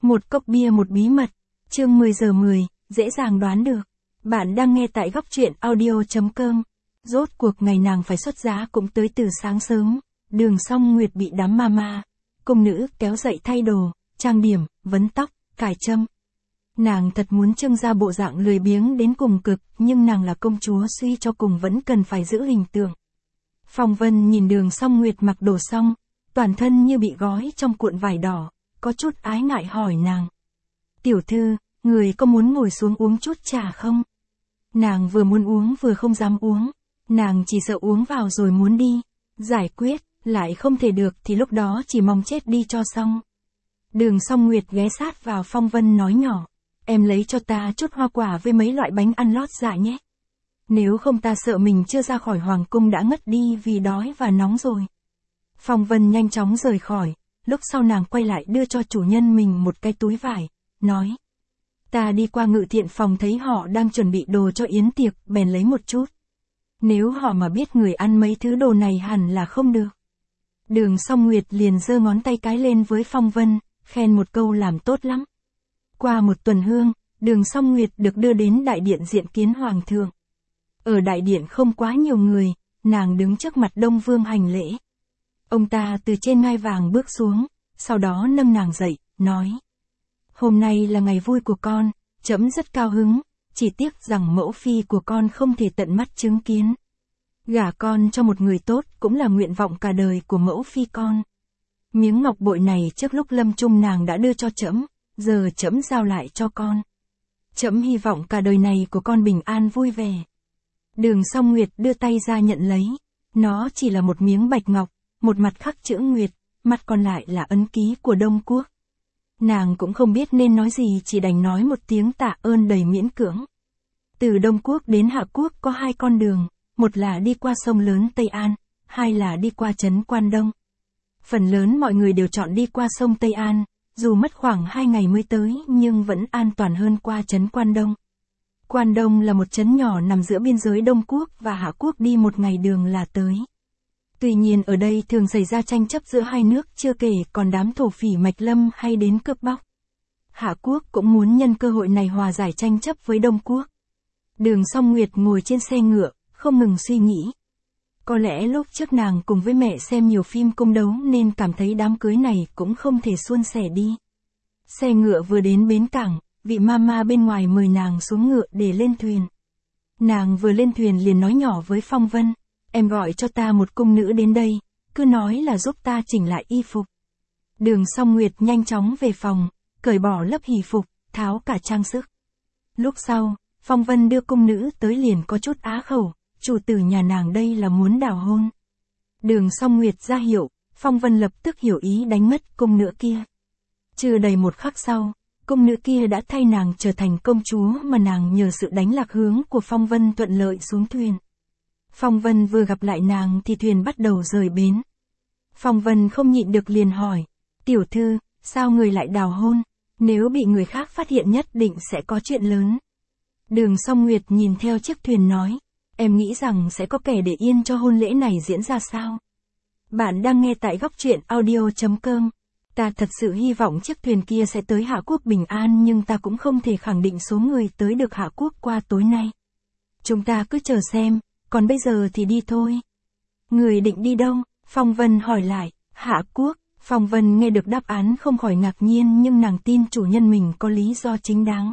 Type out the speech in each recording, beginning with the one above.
Một cốc bia một bí mật, chương 10 giờ 10, dễ dàng đoán được. Bạn đang nghe tại góc truyện audio.com. Rốt cuộc ngày nàng phải xuất giá cũng tới từ sáng sớm. Đường Song Nguyệt bị đám mama, cung nữ kéo dậy thay đồ, trang điểm, vấn tóc, cài trâm. Nàng thật muốn trưng ra bộ dạng lười biếng đến cùng cực, nhưng nàng là công chúa suy cho cùng vẫn cần phải giữ hình tượng. Phong Vân nhìn Đường Song Nguyệt mặc đồ xong, toàn thân như bị gói trong cuộn vải đỏ, có chút ái ngại hỏi nàng. Tiểu thư, người có muốn ngồi xuống uống chút trà không? Nàng vừa muốn uống vừa không dám uống, nàng chỉ sợ uống vào rồi muốn đi, giải quyết, lại không thể được thì lúc đó chỉ mong chết đi cho xong. Đường Song Nguyệt ghé sát vào Phong Vân nói nhỏ, em lấy cho ta chút hoa quả với mấy loại bánh ăn lót dạ nhé. Nếu không ta sợ mình chưa ra khỏi hoàng cung đã ngất đi vì đói và nóng rồi. Phong Vân nhanh chóng rời khỏi, lúc sau nàng quay lại đưa cho chủ nhân mình một cái túi vải, nói. Ta đi qua ngự thiện phòng thấy họ đang chuẩn bị đồ cho yến tiệc, bèn lấy một chút. Nếu họ mà biết người ăn mấy thứ đồ này hẳn là không được. Đường Song Nguyệt liền giơ ngón tay cái lên với Phong Vân, khen một câu làm tốt lắm. Qua một tuần hương, Đường Song Nguyệt được đưa đến đại điện diện kiến hoàng thượng. Ở đại điện không quá nhiều người, nàng đứng trước mặt Đông Vương hành lễ. Ông ta từ trên ngai vàng bước xuống, sau đó nâng nàng dậy, nói. Hôm nay là ngày vui của con, trẫm rất cao hứng, chỉ tiếc rằng mẫu phi của con không thể tận mắt chứng kiến. Gả con cho một người tốt cũng là nguyện vọng cả đời của mẫu phi con. Miếng ngọc bội này trước lúc lâm chung nàng đã đưa cho trẫm, giờ trẫm giao lại cho con. Trẫm hy vọng cả đời này của con bình an vui vẻ. Đường Song Nguyệt đưa tay ra nhận lấy, nó chỉ là một miếng bạch ngọc, một mặt khắc chữ Nguyệt, mặt còn lại là ấn ký của Đông Quốc. Nàng cũng không biết nên nói gì, chỉ đành nói một tiếng tạ ơn đầy miễn cưỡng. Từ Đông Quốc đến Hạ Quốc có hai con đường, một là đi qua sông lớn Tây An, hai là đi qua trấn Quan Đông. Phần lớn mọi người đều chọn đi qua sông Tây An, dù mất khoảng 2 ngày mới tới nhưng vẫn an toàn hơn qua trấn Quan Đông. Quan Đông là một trấn nhỏ nằm giữa biên giới Đông Quốc và Hạ Quốc, đi một ngày đường là tới. Tuy nhiên ở đây thường xảy ra tranh chấp giữa hai nước, chưa kể còn đám thổ phỉ Mạch Lâm hay đến cướp bóc. Hạ Quốc cũng muốn nhân cơ hội này hòa giải tranh chấp với Đông Quốc. Đường Song Nguyệt ngồi trên xe ngựa, không ngừng suy nghĩ. Có lẽ lúc trước nàng cùng với mẹ xem nhiều phim cung đấu nên cảm thấy đám cưới này cũng không thể suôn sẻ đi. Xe ngựa vừa đến bến cảng, vị mama bên ngoài mời nàng xuống ngựa để lên thuyền. Nàng vừa lên thuyền liền nói nhỏ với Phong Vân. Em gọi cho ta một cung nữ đến đây, cứ nói là giúp ta chỉnh lại y phục. Đường Song Nguyệt nhanh chóng về phòng, cởi bỏ lớp hỷ phục, tháo cả trang sức. Lúc sau, Phong Vân đưa cung nữ tới liền có chút á khẩu, chủ tử nhà nàng đây là muốn đào hôn. Đường Song Nguyệt ra hiệu, Phong Vân lập tức hiểu ý đánh mất cung nữ kia. Chưa đầy một khắc sau, cung nữ kia đã thay nàng trở thành công chúa mà nàng nhờ sự đánh lạc hướng của Phong Vân thuận lợi xuống thuyền. Phong Vân vừa gặp lại nàng thì thuyền bắt đầu rời bến. Phong Vân không nhịn được liền hỏi, tiểu thư, sao người lại đào hôn? Nếu bị người khác phát hiện nhất định sẽ có chuyện lớn. Đường Song Nguyệt nhìn theo chiếc thuyền nói, em nghĩ rằng sẽ có kẻ để yên cho hôn lễ này diễn ra sao? Bạn đang nghe tại góc truyện audio.com. Ta thật sự hy vọng chiếc thuyền kia sẽ tới Hạ Quốc bình an, nhưng ta cũng không thể khẳng định số người tới được Hạ Quốc qua tối nay. Chúng ta cứ chờ xem. Còn bây giờ thì đi thôi. Người định đi đâu? Phong Vân hỏi lại. Hạ Quốc. Phong Vân nghe được đáp án không khỏi ngạc nhiên, nhưng nàng tin chủ nhân mình có lý do chính đáng.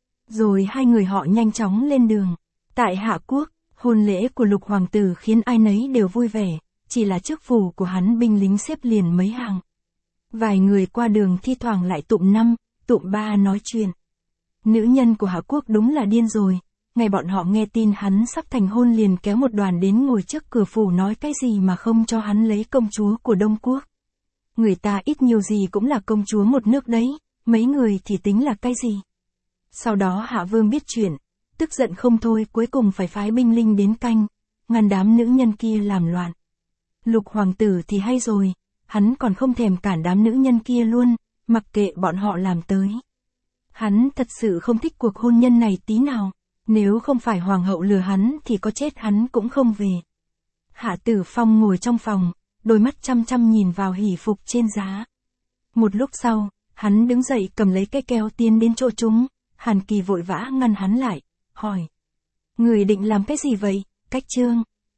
Rồi hai người họ nhanh chóng lên đường. Tại Hạ Quốc, hôn lễ của Lục hoàng tử khiến ai nấy đều vui vẻ, chỉ là trước phủ của hắn binh lính xếp liền mấy hàng. Vài người qua đường thi thoảng lại tụm 5, tụm 3 nói chuyện. Nữ nhân của Hạ Quốc đúng là điên rồi. Ngày bọn họ nghe tin hắn sắp thành hôn liền kéo một đoàn đến ngồi trước cửa phủ nói cái gì mà không cho hắn lấy công chúa của Đông Quốc. Người ta ít nhiều gì cũng là công chúa một nước đấy, mấy người thì tính là cái gì. Sau đó Hạ Vương biết chuyện, tức giận không thôi, cuối cùng phải phái binh lính đến canh, ngăn đám nữ nhân kia làm loạn. Lục hoàng tử thì hay rồi, hắn còn không thèm cản đám nữ nhân kia luôn, mặc kệ bọn họ làm tới. Hắn thật sự không thích cuộc hôn nhân này tí nào. Nếu không phải hoàng hậu lừa hắn thì có chết hắn cũng không về. Hạ Tử Phong ngồi trong phòng, đôi mắt chăm chăm nhìn vào hỷ phục trên giá. Một lúc sau, Hắn đứng dậy cầm lấy cây keo tiến đến chỗ chúng, Hàn Kỳ vội vã ngăn hắn lại, hỏi. Người định làm cái gì vậy, Cách Trương?